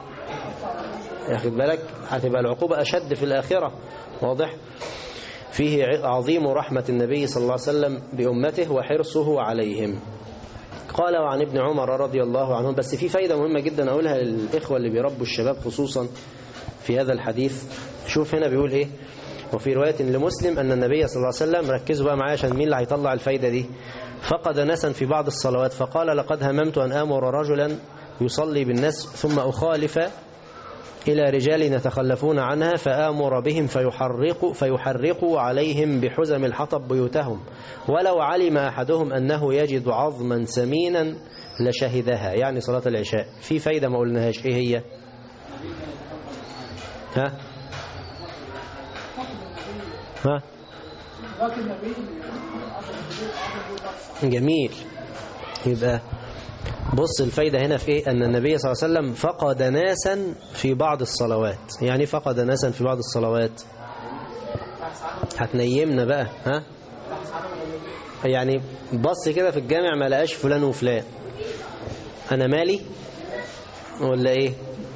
Speaker 3: ياخد بالك هتبقى العقوبة أشد في الآخرة، واضح؟ فيه عظيم رحمة النبي صلى الله عليه وسلم بأمته وحرصه عليهم. قال وعن ابن عمر رضي الله عنه، بس في فايدة مهمة جدا أقولها للإخوة اللي بيربوا الشباب خصوصا في هذا الحديث. شوف هنا بيقول ايه؟ وفي رواية لمسلم أن النبي صلى الله عليه وسلم، ركزوا بقى معايا عشان مين اللي هيطلع الفايدة دي، فقد ناسا في بعض الصلوات فقال لقد هممت أن آمر رجلا يصلي بالناس ثم أخالف إلى رجال يتخلفون عنها فآمر بهم فيحرقوا عليهم بحزم الحطب بيوتهم، ولو علم أحدهم أنه يجد عظما سمينا لشهدها. يعني صلاة العشاء. في فايدة ما قلناهاش، إيه هي؟ جميل. يبقى بص الفايدة هنا في ايه؟ أن النبي صلى الله عليه وسلم فقد ناسا في بعض الصلوات. يعني فقد ناسا في بعض الصلوات هتنيمنا بقى، يعني بص كده في الجامع ما لقاش فلان وفلان، أنا مالي ولا ايه؟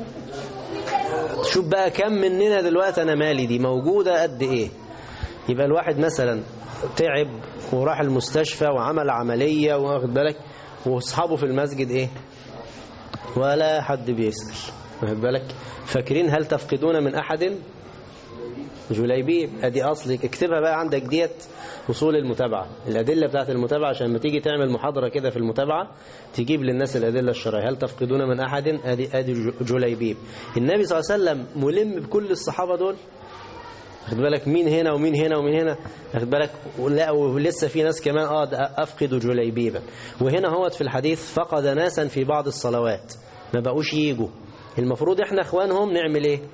Speaker 3: شوف بقى كم مننا دلوقتي أنا مالي دي موجودة قد ايه. يبقى الواحد مثلا تعب وراح المستشفى وعمل عملية واخد بالك، واصحابه في المسجد ايه؟ ولا حد بيسأل، واخد بالك؟ فاكرين هل تفقدون من أحد؟ جليبيب. ادي اصلك، اكتبها بقى عندك ديت اصول المتابعة، الأدلة بتاعت المتابعة، عشان لما تيجي تعمل محاضرة كده في المتابعة تجيب للناس الأدلة الشرعية. هل تفقدون من أحد؟ ادي جليبيب. النبي صلى الله عليه وسلم ملم بكل الصحابة دول، واخد بالك؟ مين هنا ومين هنا ومين هنا، واخد بالك؟ لا ولسه في ناس كمان أفقد جليبيبا. وهنا هوت في الحديث فقد ناسا في بعض الصلوات، ما بقوش ييجوا. المفروض احنا اخوانهم نعمل ايه؟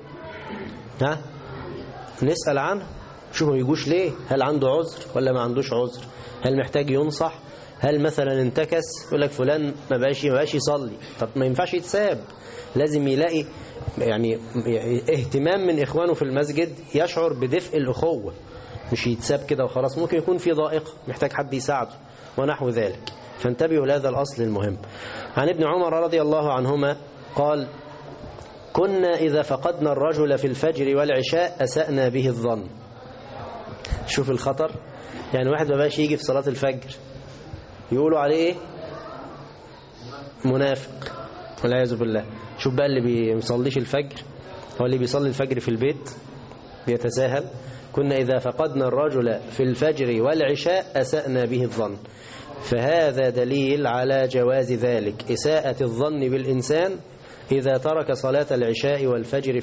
Speaker 3: نسأل عنه، شو ما يجوش ليه؟ هل عنده عذر ولا ما عندوش عذر؟ هل محتاج ينصح؟ هل مثلا انتكس؟ يقول لك فلان ما بقاش يصلي. طب ما ينفعش يتساب، لازم يلاقي يعني اهتمام من إخوانه في المسجد، يشعر بدفء الأخوة، مش يتساب كده وخلاص. ممكن يكون في ضائقة محتاج حد يساعده ونحو ذلك. فانتبهوا لهذا الأصل المهم. عن ابن عمر رضي الله عنهما قال كنا إذا فقدنا الرجل في الفجر والعشاء أسأنا به الظن. شوف الخطر، يعني واحد ما بقاش يجي في صلاة الفجر يقولوا عليه ايه؟ منافق والعياذ بالله. شوف بقى اللي بيصليش الفجر، هو اللي بيصلي الفجر في البيت بيتساهل. كنا إذا فقدنا الرجل في الفجر والعشاء أسأنا به الظن. فهذا دليل على جواز ذلك، إساءة الظن بالإنسان إذا ترك صلاة العشاء والفجر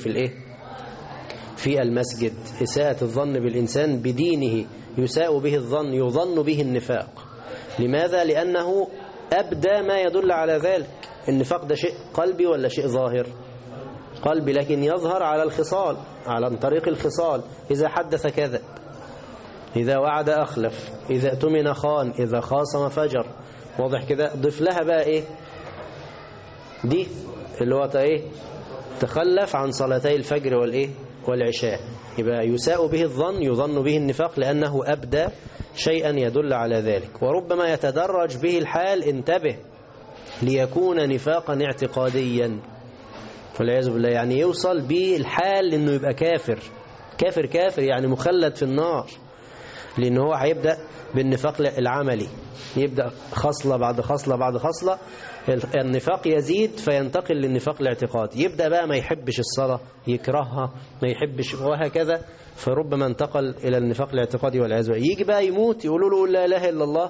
Speaker 3: في المسجد. إساءة الظن بالإنسان بدينه يساء به الظن، يظن به النفاق. لماذا؟ لأنه أبدى ما يدل على ذلك. النفاق ده شيء قلبي ولا شيء ظاهر؟ قلبي، لكن يظهر على الخصال، على طريق الخصال. إذا حدث كذب، إذا وعد أخلف، إذا اؤتمن خان، إذا خاصم فجر. واضح كده؟ ضيف لها بقى إيه دي اللي هو تخلف عن صلاتي الفجر والعشاء. يبقى يساء به الظن، يظن به النفاق لأنه أبدى شيئا يدل على ذلك. وربما يتدرج به الحال، انتبه، ليكون نفاقا اعتقاديا والعياذ بالله. يعني يوصل به الحال انه يبقى كافر يعني مخلد في النار، لأنه هو هيبدأ بالنفاق العملي، يبدأ خصلة بعد خصلة بعد خصلة، النفاق يزيد فينتقل للنفاق الاعتقادي. يبدأ بقى ما يحبش الصلاة، يكرهها، ما يحبش، وهكذا. فربما انتقل إلى النفاق الاعتقادي والعياذ بالله. يجي بقى يموت، يقولوا له لا إله إلا الله،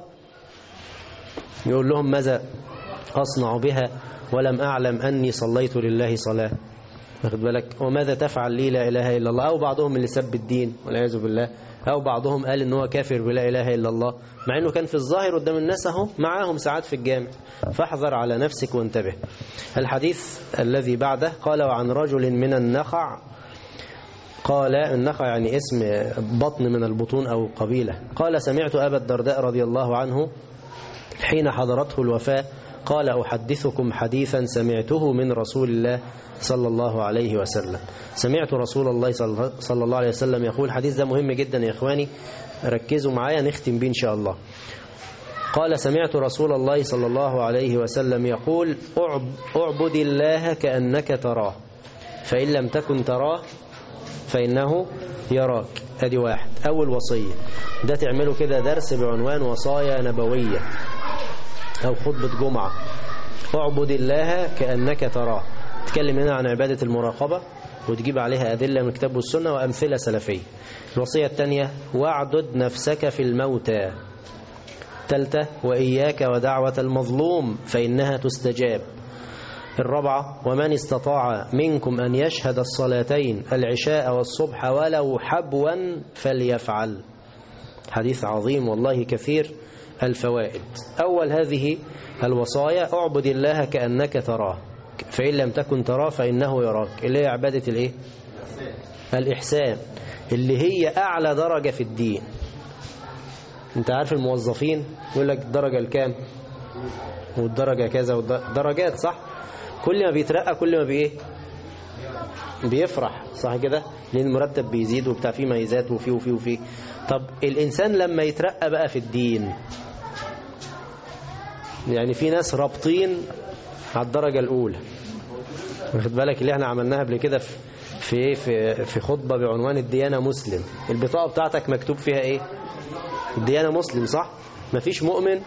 Speaker 3: يقول لهم ماذا أصنع بها ولم أعلم أني صليت لله صلاة؟ واخد بالك؟ وماذا تفعل لي لا إله إلا الله؟ أو بعضهم اللي سب الدين والعياذ بالله، أو بعضهم قال إن هو كافر بلا إله إلا الله، مع إنه كان في الظاهر قدام الناس أهو معاهم ساعات في الجامع. فاحذر على نفسك وانتبه. الحديث الذي بعده قال: وعن رجل من النخع. قال النخع يعني اسم بطن من البطون أو قبيلة. قال: سمعت أبا الدرداء رضي الله عنه حين حضرته الوفاة قال: أحدثكم حديثا سمعته من رسول الله صلى الله عليه وسلم. سمعت رسول الله صلى الله عليه وسلم يقول. الحديث ده مهم جدا يا إخواني، ركزوا معايا نختم به إن شاء الله. قال: سمعت رسول الله صلى الله عليه وسلم يقول: اعبد الله كأنك تراه، فإن لم تكن تراه فإنه يراك. ادي واحد، أول وصية. ده تعمله كده درس بعنوان وصايا نبوية أو خطبة جمعة. اعبد الله كأنك تراه. تكلم هنا عن عبادة المراقبة وتجيب عليها أدلة من الكتاب والسنة وأمثلة سلفية. الوصية الثانية: واعدد نفسك في الموتى. الثالثة: وإياك ودعوة المظلوم فإنها تستجاب. الرابعة: ومن استطاع منكم أن يشهد الصلاتين العشاء والصبح ولو حبوا فليفعل. حديث عظيم والله كثير الفوائد. أول هذه الوصايا: اعبد الله كأنك تراه، فإن لم تكن تراه فإنه يراك، اللي هي عبادة الإحسان، اللي هي أعلى درجة في الدين. انت عارف الموظفين يقول لك الدرجة الكام والدرجة كذا درجات، صح؟ كل ما بيترقى كل ما بيفرح، صح كده؟ لأن المرتب بيزيد وبتاع، فيه ميزات وفيه. طب الإنسان لما يترقى بقى في الدين، يعني في ناس رابطين على الدرجة الأولى، واخد بالك؟ اللي احنا عملناها قبل كده في خطبة بعنوان الديانة مسلم. البطاقة بتاعتك مكتوب فيها ايه؟ الديانة مسلم، صح؟ مفيش مؤمن،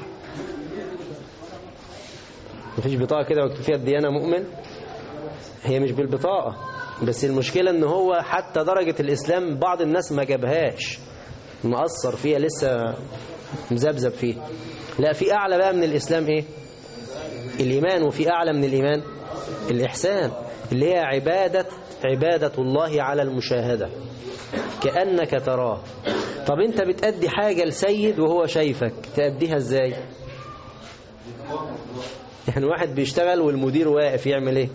Speaker 3: مفيش بطاقة كده مكتوب فيها الديانة مؤمن. هي مش بالبطاقة، بس المشكلة ان هو حتى درجة الإسلام بعض الناس ما جابهاش، مقصر فيها، لسه مذبذب فيها. لا، في أعلى بقى من الإسلام ايه؟ الإيمان. وفي أعلى من الإيمان الإحسان، اللي هي عبادة الله على المشاهدة كأنك تراه. طب انت بتأدي حاجة لسيد وهو شايفك، تأديها ازاي؟ يعني واحد بيشتغل والمدير واقف، يعمل ايه؟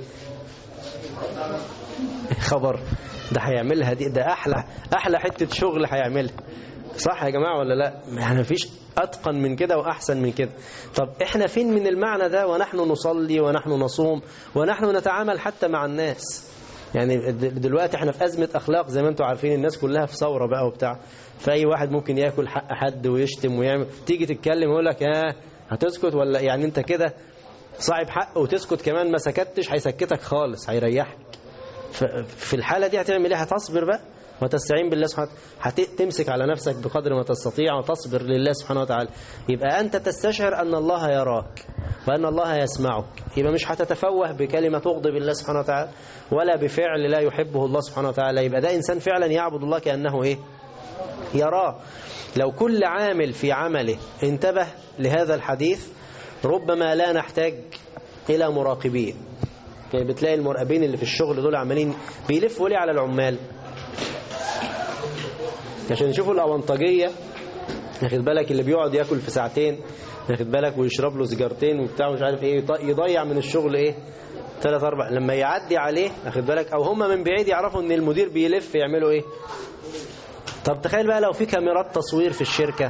Speaker 3: خبر ده هيعملها، ده احلى حتة شغل هيعملها، صح يا جماعة ولا لا؟ يعني مفيش أتقن من كده وأحسن من كده. طب إحنا فين من المعنى ده ونحن نصلي ونحن نصوم ونحن نتعامل حتى مع الناس؟ يعني دلوقتي إحنا في أزمة أخلاق زي ما أنتم عارفين، الناس كلها في ثورة بقى وبتاع، فأي واحد ممكن يأكل حق حد ويشتم ويعمل، تيجي تتكلم يقول لك هتسكت ولا يعني أنت كده صاحب حق وتسكت كمان، ما سكتش هيسكتك خالص، هيريحك. في الحالة دي هتعمل إيه؟ هتصبر بقى، وتستعين بالله سبحانه وتعالى، تمسك على نفسك بقدر ما تستطيع وتصبر لله سبحانه وتعالى. يبقى أنت تستشعر أن الله يراك وأن الله يسمعك، يبقى مش هتتفوه بكلمة تغضب الله سبحانه وتعالى ولا بفعل لا يحبه الله سبحانه وتعالى. يبقى ده إنسان فعلا يعبد الله كأنه إيه؟ يراه. لو كل عامل في عمله انتبه لهذا الحديث ربما لا نحتاج إلى مراقبين. يعني بتلاقي المراقبين اللي في الشغل دول عمالين بيلفوا ليه على العمال عشان يشوفوا الأونطاجية، ياخد بالك، اللي بيقعد ياكل في ساعتين، ياخد بالك، ويشرب له سيجارتين وبتاع مش عارف ايه، يضيع من الشغل ايه 3-4 لما يعدي عليه، ياخد بالك، او هم من بعيد يعرفوا ان المدير بيلف يعملوا ايه. طب تخيل بقى لو في كاميرات تصوير في الشركة،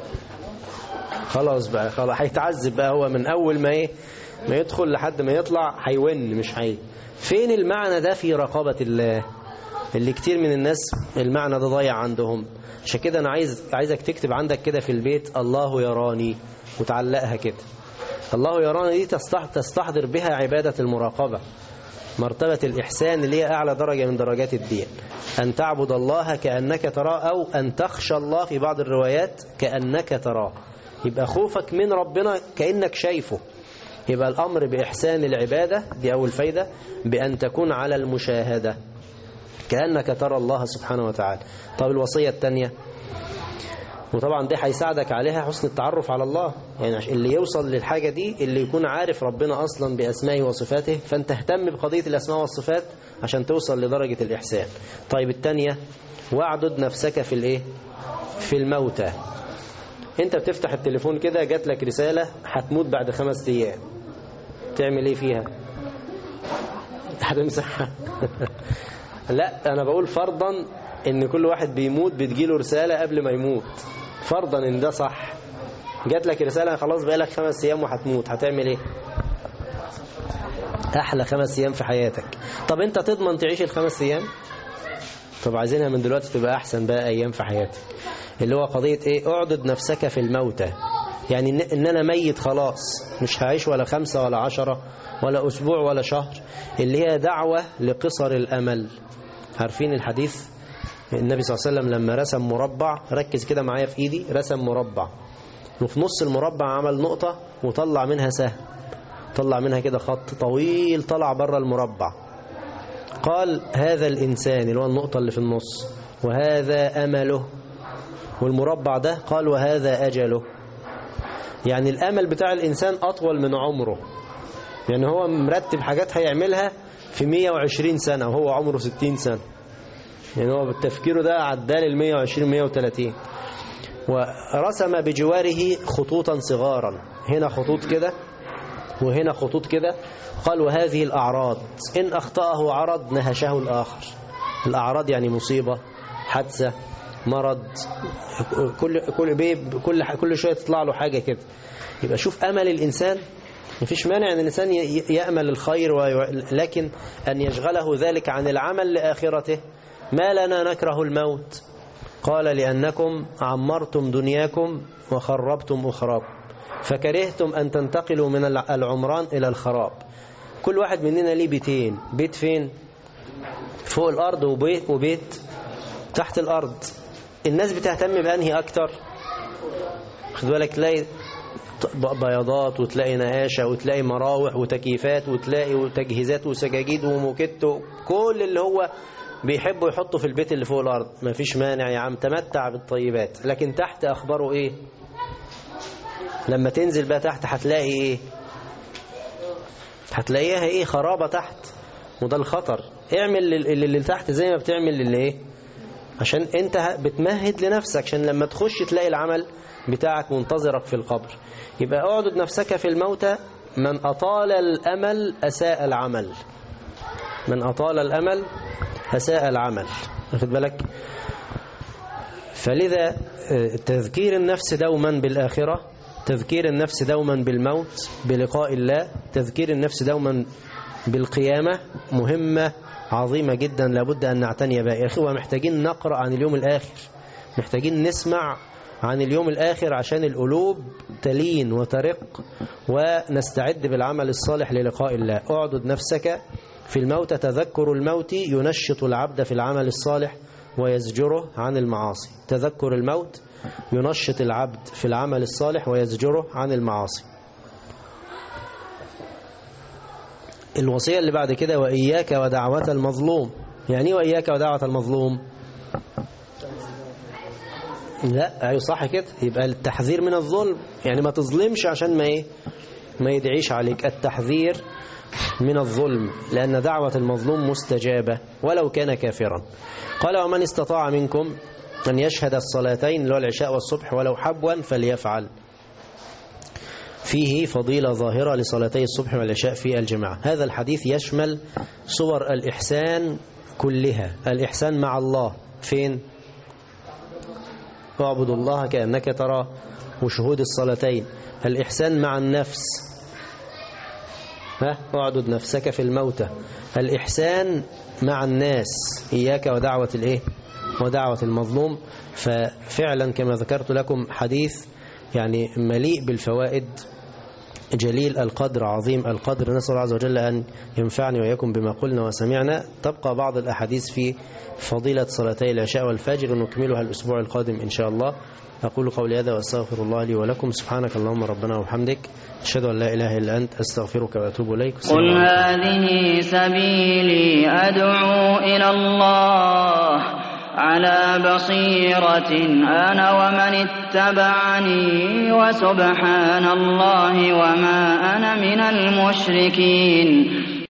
Speaker 3: خلاص بقى، خلاص هيتعذب بقى هو من اول ما ايه ما يدخل لحد ما يطلع، هيون مش هي. فين المعنى ده في رقابة الله اللي كتير من الناس المعنى ده ضايع عندهم؟ عشان كده انا عايزك تكتب عندك كده في البيت الله يراني وتعلقها كده. الله يراني دي تستحضر بها عبادة المراقبة، مرتبة الإحسان اللي هي أعلى درجة من درجات الدين، أن تعبد الله كأنك تراه، أو أن تخشى الله في بعض الروايات كأنك تراه. يبقى خوفك من ربنا كأنك شايفه. يبقى الأمر بإحسان العبادة دي أول فايدة، بأن تكون على المشاهدة كأنك ترى الله سبحانه وتعالى. طب الوصية الثانية، وطبعا دي هيساعدك عليها حسن التعرف على الله، يعني اللي يوصل للحاجة دي اللي يكون عارف ربنا أصلا بأسمائه وصفاته، فأنت اهتم بقضية الأسماء والصفات عشان توصل لدرجة الإحسان. طيب الثانية، واعدد نفسك في الإيه؟ في الموتى. أنت بتفتح التليفون كده جات لك رسالة هتموت بعد 5 أيام، تعمل إيه فيها؟ هتمسحها؟ لا، أنا بقول فرضا إن كل واحد بيموت بتجيله رسالة قبل ما يموت، فرضا إن ده صح. جات لك رسالة خلاص بقالك 5 أيام وهتموت، هتعمل إيه؟ أحلى 5 أيام في حياتك. طب أنت تضمن تعيش ال5 أيام؟ طب عايزينها من دلوقتي تبقى أحسن بقى أيام في حياتك، اللي هو قضية إيه؟ اعدد نفسك في الموتى. يعني إن أنا ميت خلاص، مش هعيش ولا 5 ولا 10 ولا أسبوع ولا شهر، اللي هي دعوة لقصر الأمل. عارفين الحديث؟ النبي صلى الله عليه وسلم لما رسم مربع، ركز كده معايا في ايدي، رسم مربع وفي نص المربع عمل نقطة وطلع منها سهم، طلع منها كده خط طويل طلع بره المربع. قال هذا الإنسان اللي هو النقطة اللي في النص، وهذا أمله، والمربع ده قال وهذا أجله. يعني الأمل بتاع الإنسان أطول من عمره، يعني هو مرتب حاجات هيعملها في 120 سنة وهو عمره 60 سنة، يعني هو بالتفكير ده عدال 120 130. ورسم بجواره خطوطا صغارا، هنا خطوط كده وهنا خطوط كده. قال وهذه الأعراض إن أخطأه عرض نهشه الآخر. الأعراض يعني مصيبة، حادثة، مرض، كل شوية تطلع له حاجة كده. يبقى شوف أمل الإنسان، مفيش مانع أن الإنسان يأمل الخير، لكن أن يشغله ذلك عن العمل لآخرته. ما لنا نكره الموت؟ قال لأنكم عمرتم دنياكم وخربتم أخراكم، فكرهتم أن تنتقلوا من العمران إلى الخراب. كل واحد مننا ليه بيتين، بيت فين؟ فوق الأرض، وبيت تحت الأرض. الناس بتهتم بأنهي أكتر؟ خد بالك، تلاقي بياضات وتلاقي نقاشة وتلاقي مراوح وتكييفات وتلاقي تجهيزات وسجاجيد وموكيت، كل اللي هو بيحبوا يحطوا في البيت اللي فوق الأرض. ما فيش مانع يا عم، تمتع بالطيبات، لكن تحت أخباره إيه؟ لما تنزل بقى تحت هتلاقي إيه؟ هتلاقيها إيه؟ خرابة تحت، وده الخطر. اعمل اللي تحت زي ما بتعمل اللي إيه، عشان أنت بتمهد لنفسك عشان لما تخش تلاقي العمل بتاعك منتظرك في القبر. يبقى اعدد نفسك في الموتى. من أطال الأمل أساء العمل، من أطال الأمل أساء العمل، واخد بالك؟ فلذا تذكير النفس دوما بالآخرة، تذكير النفس دوما بالموت بلقاء الله، تذكير النفس دوما بالقيامة مهمة عظيمة جدا، لابد أن نعتني بها. يا أخوة محتاجين نقرأ عن اليوم الآخر، محتاجين نسمع عن اليوم الآخر عشان القلوب تلين وترق ونستعد بالعمل الصالح للقاء الله. اعدد نفسك في الموت. تذكر الموت ينشط العبد في العمل الصالح ويزجره عن المعاصي. تذكر الموت ينشط العبد في العمل الصالح ويزجره عن المعاصي. الوصية اللي بعد كده وإياك ودعوة المظلوم. يعني ايه وإياك ودعوة المظلوم؟ لا أيوة صح كده، يبقى التحذير من الظلم، يعني ما تظلمش عشان ما يدعيش عليك. التحذير من الظلم، لأن دعوة المظلوم مستجابة ولو كان كافرا. قال ومن استطاع منكم أن يشهد الصلاتين اللي هو العشاء والصبح ولو حبوا فليفعل. فيه فضيلة ظاهرة لصلاتي الصبح والعشاء في الجماعة. هذا الحديث يشمل صور الإحسان كلها. الإحسان مع الله فين؟ اعبد الله كأنك تراه، وشهود الصلاتين. الإحسان مع النفس، اعدد نفسك في الموتى. الإحسان مع الناس، إياك ودعوة ودعوة المظلوم. ففعلا كما ذكرت لكم حديث يعني مليء بالفوائد، جليل القدر، عظيم القدر. نسأل الله عز وجل أن ينفعني وإياكم بما قلنا وسمعنا. تبقى بعض الأحاديث في فضيلة صلاتي العشاء والفجر نكملها الأسبوع القادم إن شاء الله. أقول قولي هذا وأستغفر الله لي ولكم. سبحانك اللهم ربنا وبحمدك، أشهد أن لا إله إلا أنت، أستغفرك وأتوب إليك.
Speaker 4: قل هذه سبيلي أدعو إلى الله على بصيرة أنا ومن اتبعني، وسبحان الله وما أنا من المشركين.